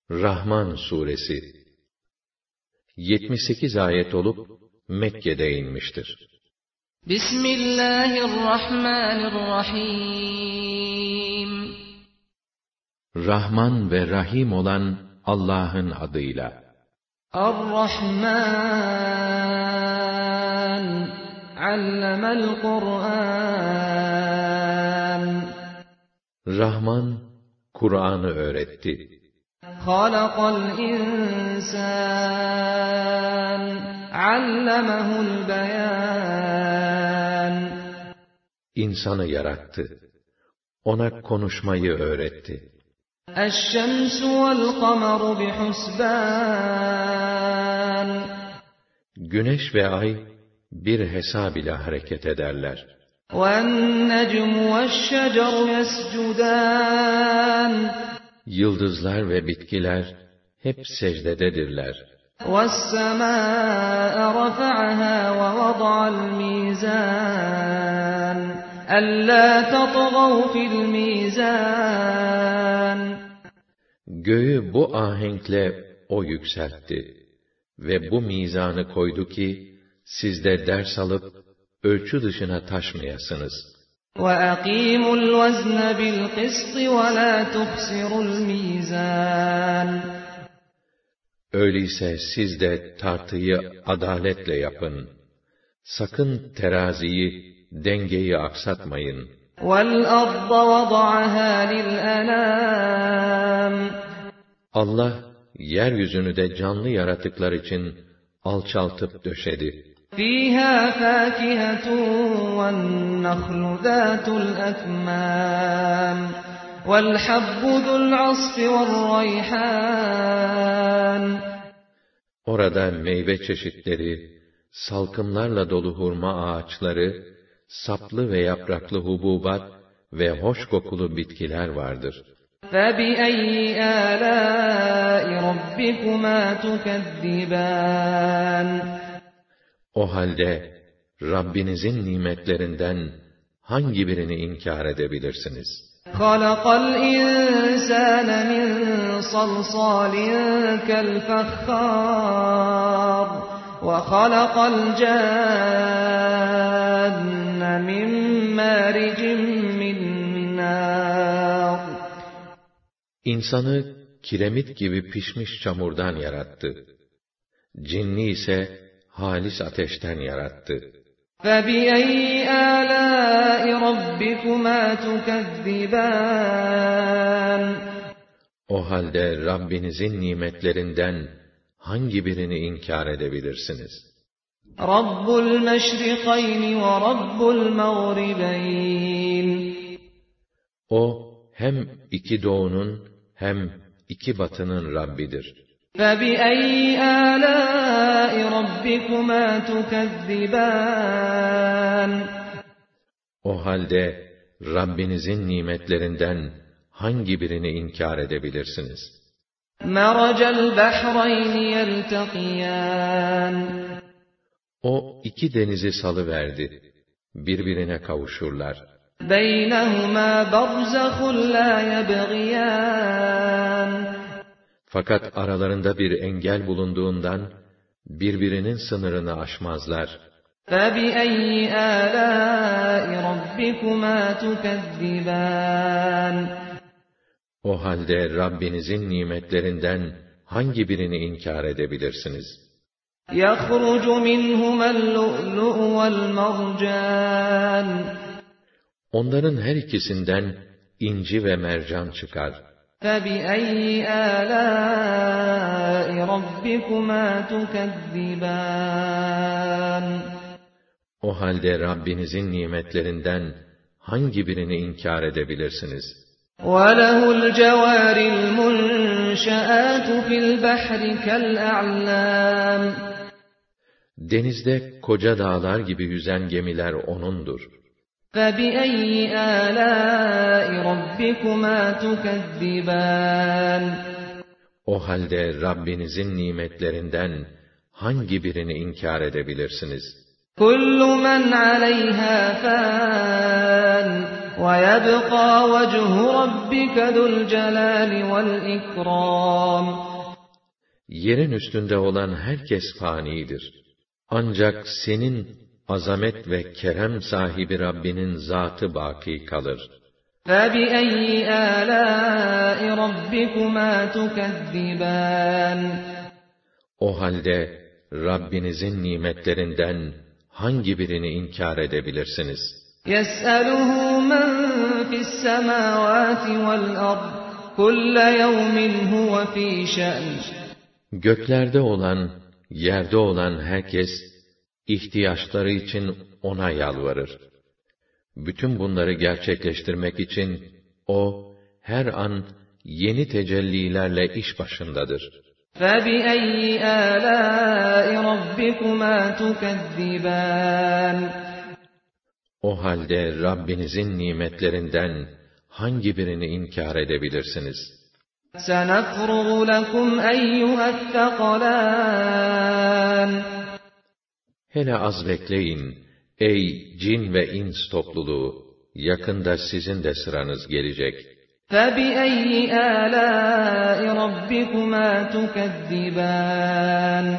Rahman suresi 78 ayet olup Mekke'de inmiştir. Bismillahirrahmanirrahim. Rahman ve Rahim olan Allah'ın adıyla. Ar-Rahman, allemel Kur'an. Rahman, Kur'an'ı öğretti. Halakal insan, allemehul beyan. İnsanı yarattı. Ona konuşmayı öğretti. Eş-şemsu vel-kameru bihusban. Güneş ve ay bir hesab ile hareket ederler. وَالنَّجْمُ وَالشَّجَرُ يَسْجُدَانِ. Yıldızlar ve bitkiler hep secdededirler. وَالسَّمَاءَ رَفَعَهَا وَوَضَعَ الْمِيزَانَ أَلَّا تَطْغَوْا فِي الْمِيزَانِ. Göğü bu ahenkle o yükseltti ve bu mizanı koydu ki siz de ders alıp ölçü dışına taşmayasınız. وَأَقِيمُوا الْوَزْنَ بِالْقِسْطِ وَلَا تُخْسِرُوا الْمِيزَانَ. Öyleyse siz de tartıyı adaletle yapın. Sakın teraziyi, dengeyi aksatmayın. وَالْأَرْضَ وَضَعَهَا لِلْأَنَامِ. Allah, yeryüzünü de canlı yaratıklar için alçaltıp döşedi. فِيهَا فَاكِهَةٌ وَالنَّخْلُ ذَاتُ الْأَكْمَامِ وَالْحَبُّ ذُو الْعَصْفِ وَالرَّيْحَانِ. Orada meyve çeşitleri, salkımlarla dolu hurma ağaçları, saplı ve yapraklı hububat ve hoş kokulu bitkiler vardır. فَبِأَيِّ آلَاءِ رَبِّكُمَا تُكَذِّبَانِ. O halde Rabbinizin nimetlerinden hangi birini inkar edebilirsiniz? خَلَقَ الْإِنسَانَ مِنْ صَلْصَالٍ كَالْفَخَّارِ وَخَلَقَ الْجَانَّ مِنْ مَارِجٍ مِنْ نَارٍ. İnsanı kiremit gibi pişmiş çamurdan yarattı. Cinni ise halis ateşten yarattı. فَبِأَيِّ آلَاءِ رَبِّكُمَا تُكَذِّبَانِ. O halde Rabbinizin nimetlerinden hangi birini inkar edebilirsiniz? رَبُّ الْمَشْرِقَيْنِ وَرَبُّ الْمَغْرِبَيْنِ. O hem iki doğunun hem iki batının Rabbidir. فَبِأَيِّ آلَاءِ رَبِّكُمَا تُكَذِّبَانِ. O halde Rabbinizin nimetlerinden hangi birini inkar edebilirsiniz? مَرَجَ الْبَحْرَيْنِ يَلْتَقِيَانِ. O iki denizi salıverdi, birbirine kavuşurlar. بَيْنَهُمَا بَرْزَخٌ لَا يَبْغِيَانِ. Fakat aralarında bir engel bulunduğundan birbirinin sınırını aşmazlar. فَبِأَيِّ آلَاءِ رَبِّكُمَا تُكَذِّبَانِ. O halde Rabbinizin nimetlerinden hangi birini inkar edebilirsiniz? يَخْرُجُ مِنْهُمَا اللُّؤْلُؤُ وَالْمَرْجَانُ. Onların her ikisinden inci ve mercan çıkar. فَبِأَيِّ آلَاءِ رَبِّكُمَا تُكَذِّبَانِ. O halde Rabbinizin nimetlerinden hangi birini inkar edebilirsiniz? وَلَهُ الْجَوَارِ الْمُنْشَآتُ فِي الْبَحْرِ كَالْأَعْلَامِ. Denizde koca dağlar gibi yüzen gemiler O'nundur. فَبِأَيِّ آلَاءِ رَبِّكُمَا تُكَذِّبَانِ. O halde Rabbinizin nimetlerinden hangi birini inkar edebilirsiniz? كُلُّ مَنْ عَلَيْهَا فَانٍ وَيَبْقَى وَجْهُ رَبِّكَ ذُو الْجَلَالِ وَالْإِكْرَامِ. Yerin üstünde olan herkes fanidir. Ancak senin azamet ve kerem sahibi Rabbinin zatı baki kalır. فَبِأَيِّ آلَاءِ رَبِّكُمَا تُكَذِّبَانِ. O halde Rabbinizin nimetlerinden hangi birini inkar edebilirsiniz? يَسْأَلُهُ مَنْ فِي السَّمَاوَاتِ وَالْأَرْضِ كُلَّ يَوْمٍ هُوَ فِي شَأْنٍ. Göklerde olan, yerde olan herkes, ihtiyaçları için ona yalvarır. Bütün bunları gerçekleştirmek için, o, her an yeni tecellilerle iş başındadır. فَبِأَيِّ آلَاءِ رَبِّكُمَا تُكَذِّبَانِ. O halde Rabbinizin nimetlerinden hangi birini inkar edebilirsiniz? سَنَفْرُغُ لَكُمْ أَيُّهَا الثَّقَلَانِ. Hele az bekleyin, ey cin ve ins topluluğu, yakında sizin de sıranız gelecek. فَبِأَيِّ آلَاءِ رَبِّكُمَا تُكَذِّبَانِ.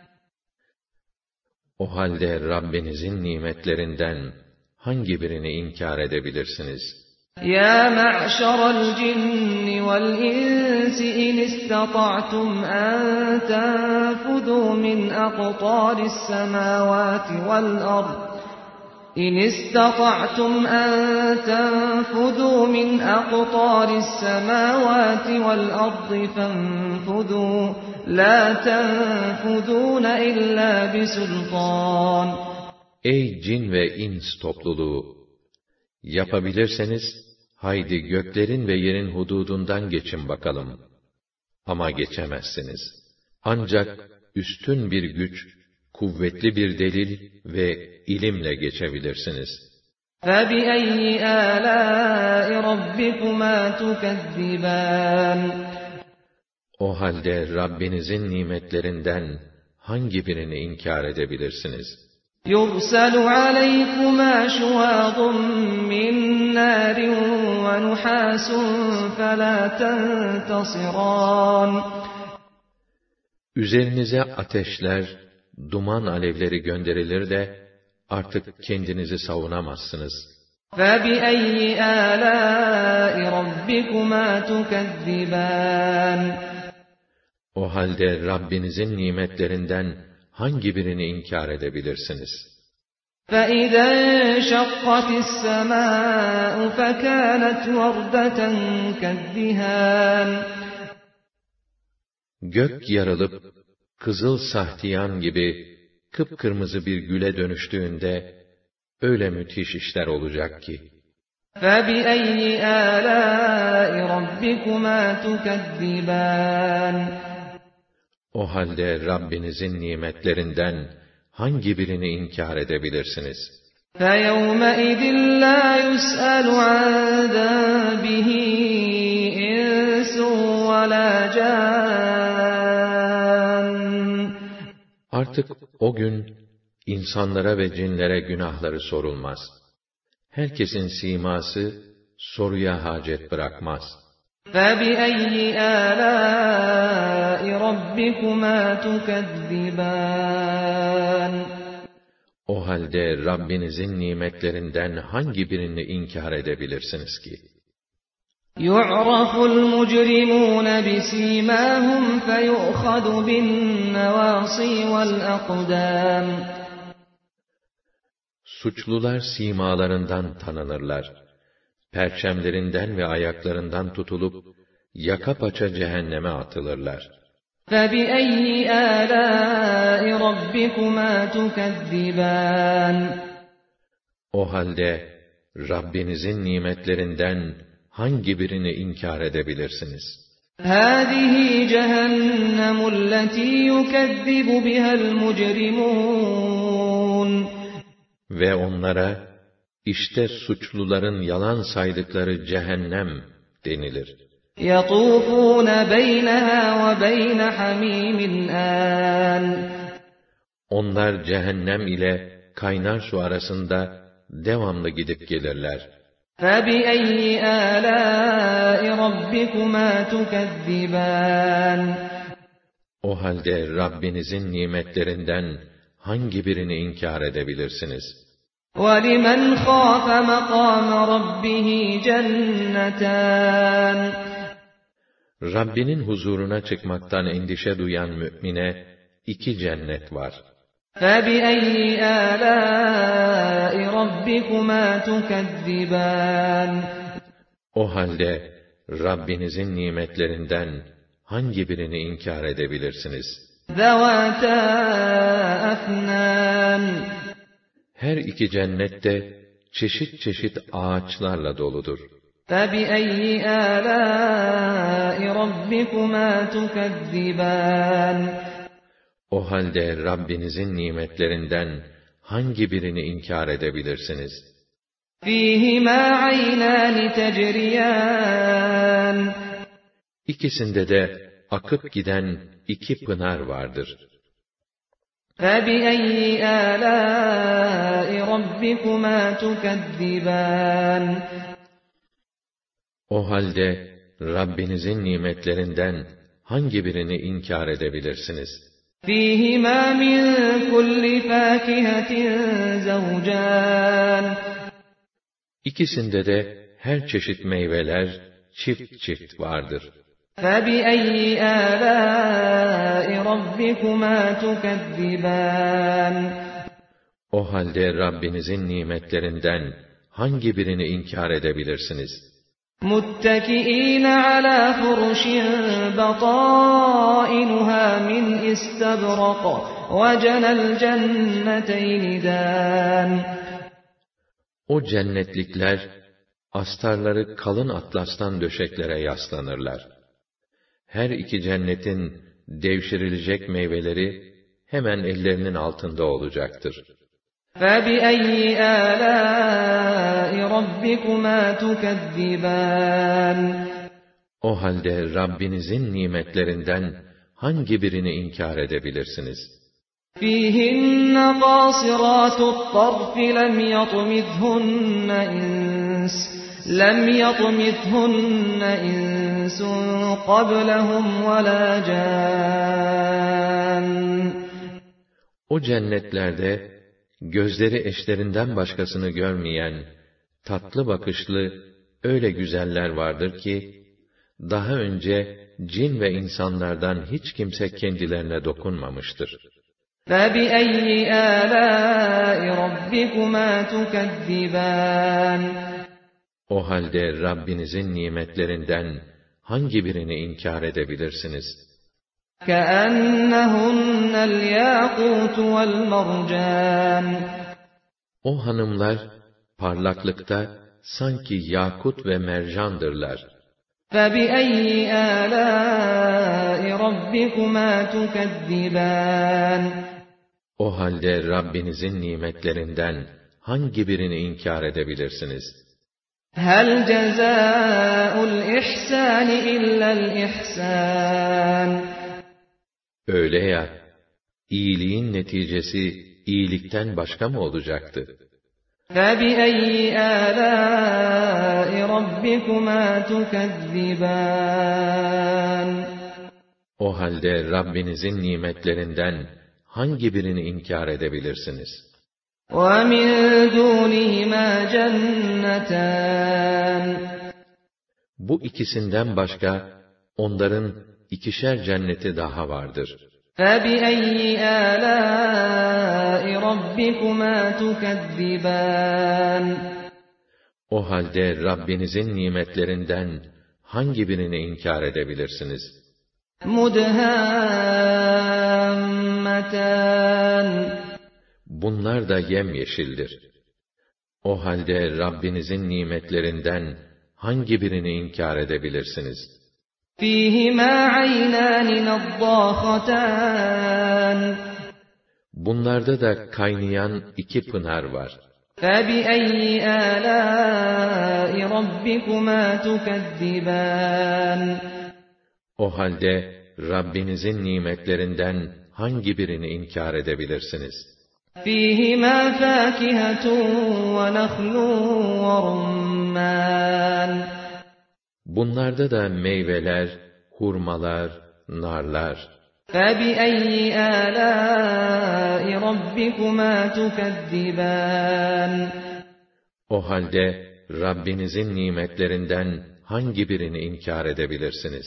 O halde Rabbinizin nimetlerinden hangi birini inkar edebilirsiniz? يَا مَعْشَرَ الْجِنِّ وَالْإِنسِ إِنِ اسْتَطَعْتُمْ أَن تَنفُذُوا مِنْ أَقْطَارِ السَّمَاوَاتِ وَالْأَرْضِ إِنِ اسْتَطَعْتُمْ أَن تَنفُذُوا مِنْ أَقْطَارِ السَّمَاوَاتِ وَالْأَرْضِ فَانفُذُوا لَا تَنفُذُونَ إِلَّا بِسُلْطَانٍ. Ey cin ve ins topluluğu! Yapabilirseniz, haydi göklerin ve yerin hududundan geçin bakalım. Ama geçemezsiniz. Ancak üstün bir güç, kuvvetli bir delil ve ilimle geçebilirsiniz. فَبِأَيِّ آلَاءِ رَبِّكُمَا تُكَذِّبَانِ. O halde Rabbinizin nimetlerinden hangi birini inkar edebilirsiniz? يُرْسَلُ عَلَيْكُمَا شُوَاظٌ مِّن نَّارٍ وَنُحَاسٌ فَلَا تَنتَصِرَانِ. Üzerinize ateşler, duman alevleri gönderilir de artık kendinizi savunamazsınız. فَبِأَيِّ آلَاءِ رَبِّكُمَا تُكَذِّبَانِ. O halde Rabbinizin nimetlerinden hangi birini inkar edebilirsiniz? فَإِذَا انشَقَّتِ السَّمَاءُ فَكَانَتْ وَرْدَةً كَالدِّهَانِ. Gök yarılıp, kızıl sahtiyan gibi kıpkırmızı bir güle dönüştüğünde, öyle müthiş işler olacak ki. فَبِأَيِّ آلَاءِ رَبِّكُمَا تُكَذِّبَانِ. O halde Rabbinizin nimetlerinden hangi birini inkar edebilirsiniz? فَيَوْمَئِذٍ لَا يُسْأَلُ عَنْ ذَنبِهِ إِنسٌ وَلَا جَانٌّ. Artık o gün insanlara ve cinlere günahları sorulmaz. Herkesin siması soruya hacet bırakmaz. فَبِأَيِّ آلَاءِ رَبِّكُمَا تُكَذِّبَانِ. O halde Rabbinizin nimetlerinden hangi birini inkar edebilirsiniz ki? يُعْرَفُ الْمُجْرِمُونَ بِسِيمَاهُمْ فَيُؤْخَذُ بِالنَّوَاصِي وَالْأَقْدَامِ. Suçlular simalarından tanınırlar. Perçemlerinden ve ayaklarından tutulup, yaka paça cehenneme atılırlar. فَبِأَيِّ آلَاءِ رَبِّكُمَا تُكَذِّبَانِ. O halde, Rabbinizin nimetlerinden hangi birini inkar edebilirsiniz? هَذِهِ جَهَنَّمُ الَّتِي يُكَذِّبُ بِهَا الْمُجْرِمُونَ. Ve onlara, İşte suçluların yalan saydıkları cehennem denilir. يَطُوفُونَ بَيْنَهَا وَبَيْنَ حَمِيمٍ آنٍ. Onlar cehennem ile kaynar su arasında devamlı gidip gelirler. فَبِأَيِّ آلَاءِ رَبِّكُمَا تُكَذِّبَانِ O halde Rabbinizin nimetlerinden hangi birini inkar edebilirsiniz? وَلِمَنْ خَافَ مَقَامَ رَبِّهِ جَنَّتَانِ Rabbinin huzuruna çıkmaktan endişe duyan mümine 2 cennet var. فَبِأَيِّ آلَاءِ رَبِّكُمَا تُكَذِّبَانِ O halde Rabbinizin nimetlerinden hangi birini inkar edebilirsiniz? ذَوَاتَا أَفْنَانٍ Her 2 cennet de çeşit çeşit ağaçlarla doludur. فَبِأَيِّ آلَاءِ رَبِّكُمَا تُكَذِّبَانِ O halde Rabbinizin nimetlerinden hangi birini inkar edebilirsiniz? فِيهِمَا عَيْنَانِ تَجْرِيَانِ İkisinde de akıp giden 2 pınar vardır. فَبِأَيِّ آلَاءِ رَبِّكُمَا تُكَذِّبَانِ O halde Rabbinizin nimetlerinden hangi birini inkar edebilirsiniz? فِيهِمَا مِنْ كُلِّ فَاكِهَةٍ زَوْجَانِ İkisinde de her çeşit meyveler çift çift vardır. فَبِأَيِّ آلَاءِ رَبِّكُمَا تُكَذِّبَانِ O halde Rabbinizin nimetlerinden hangi birini inkar edebilirsiniz? مُتَّكِئِينَ عَلَى فُرُشٍ بَطَائِنُهَا مِنْ إِسْتَبْرَقٍ وَجَنَى الْجَنَّتَيْنِ دَانٍ O cennetlikler, astarları kalın atlastan döşeklere yaslanırlar. Her 2 cennetin devşirilecek meyveleri hemen ellerinin altında olacaktır. فَبِأَيِّ آلَاءِ رَبِّكُمَا تُكَذِّبَانِ O halde Rabbinizin nimetlerinden hangi birini inkar edebilirsiniz? فِيهِنَّ قَاصِرَاتُ الطَّرْفِ لَمْ يَطْمِثْهُنَّ إِنسٌ قَبْلَهُمْ وَلَا جَانٌّ O cennetlerde gözleri eşlerinden başkasını görmeyen, tatlı bakışlı öyle güzeller vardır ki, daha önce cin ve insanlardan hiç kimse kendilerine dokunmamıştır. فَبِأَيِّ آلَاءِ رَبِّكُمَا تُكَذِّبَانِ O halde Rabbinizin nimetlerinden hangi birini inkar edebilirsiniz? كَأَنَّهُنَّ الْيَاقُوتُ وَالْمَرْجَانُ O hanımlar parlaklıkta sanki yakut ve mercandırlar. فَبِأَيِّ آلَاءِ رَبِّكُمَا تُكَذِّبَانِ O halde Rabbinizin nimetlerinden hangi birini inkar edebilirsiniz? هَلْ جَزَاءُ الْإِحْسَانِ إِلَّا الْإِحْسَانُ Öyle ya, iyiliğin neticesi iyilikten başka mı olacaktı? فَبِأَيِّ آلَاءِ رَبِّكُمَا تُكَذِّبَانِ O halde Rabbinizin nimetlerinden hangi birini inkar edebilirsiniz? وَمِنْ دُونِهِمَا جَنَّتَانِ Bu ikisinden başka onların 2'şer cenneti daha vardır. فَبِأَيِّ آلَاءِ رَبِّكُمَا تُكَذِّبَانِ O halde Rabbinizin nimetlerinden hangi birini inkar edebilirsiniz? مُدْهَامَّتَانِ Bunlar da yemyeşildir. O halde Rabbinizin nimetlerinden hangi birini inkar edebilirsiniz? فِيهِمَا عَيْنَانِ نَضَّاخَتَانِ Bunlarda da kaynayan 2 pınar var. فَبِأَيِّ آلَاءِ رَبِّكُمَا تُكَذِّبَانِ O halde Rabbinizin nimetlerinden hangi birini inkar edebilirsiniz? فِيهِمَا فَاكِهَةٌ وَنَخْلٌ وَرُمَّانٌ Bunlarda da meyveler, hurmalar, narlar. فَبِأَيِّ آلَاءِ رَبِّكُمَا تُكَذِّبَانِ O halde Rabbinizin nimetlerinden hangi birini inkar edebilirsiniz?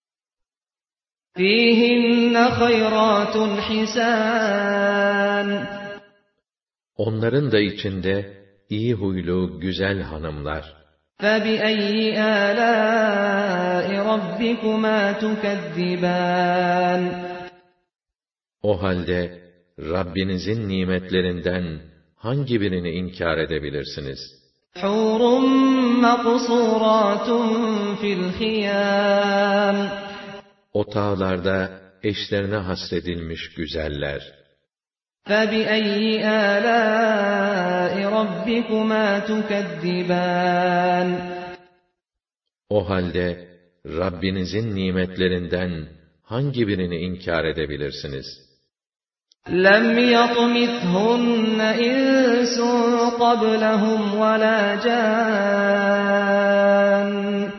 فِيهِنَّ خَيْرَاتٌ حِسَانٌ Onların da içinde iyi huylu, güzel hanımlar. فَبِأَيِّ آلَاءِ رَبِّكُمَا تُكَذِّبَانِ O halde Rabbinizin nimetlerinden hangi birini inkar edebilirsiniz? حُورٌ مَّقْصُورَاتٌ فِي الْخِيَامِ Otağlarda eşlerine hasredilmiş güzeller. فَبِأَيِّ آلَاءِ رَبِّكُمَا تُكَذِّبَانِ O halde Rabbinizin nimetlerinden hangi birini inkar edebilirsiniz? لَمْ يَطْمِثْهُنَّ إِنسٌ قَبْلَهُمْ وَلَا جَانٌّ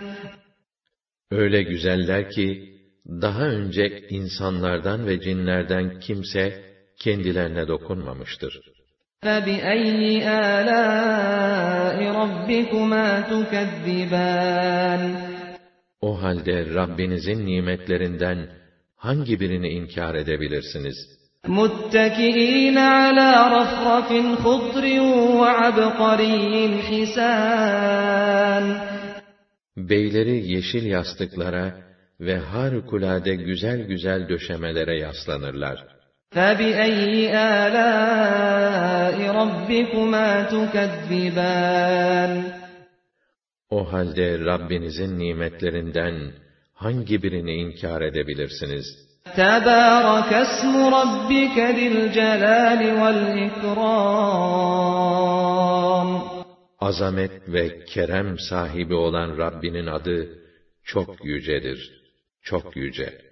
Öyle güzeller ki, daha önce insanlardan ve cinlerden kimse kendilerine dokunmamıştır. فَبِأَيِّ آلَاءِ رَبِّكُمَا تُكَذِّبَانِ O halde Rabbinizin nimetlerinden hangi birini inkar edebilirsiniz? مُتَّكِئِينَ عَلَى رَفْرَفٍ خُضْرٍ وَعَبْقَرِيٍّ حِسَانٍ Beyleri yeşil yastıklara ve harikulade güzel güzel döşemelere yaslanırlar. فَبِأَيِّ آلَاءِ رَبِّكُمَا تُكَذِّبَانِ O halde Rabbinizin nimetlerinden hangi birini inkar edebilirsiniz? تَبَارَكَ اسْمُ رَبِّكَ ذِي الْجَلَالِ وَالْإِكْرَامِ Azamet ve kerem sahibi olan Rabbinin adı çok yücedir, çok yüce.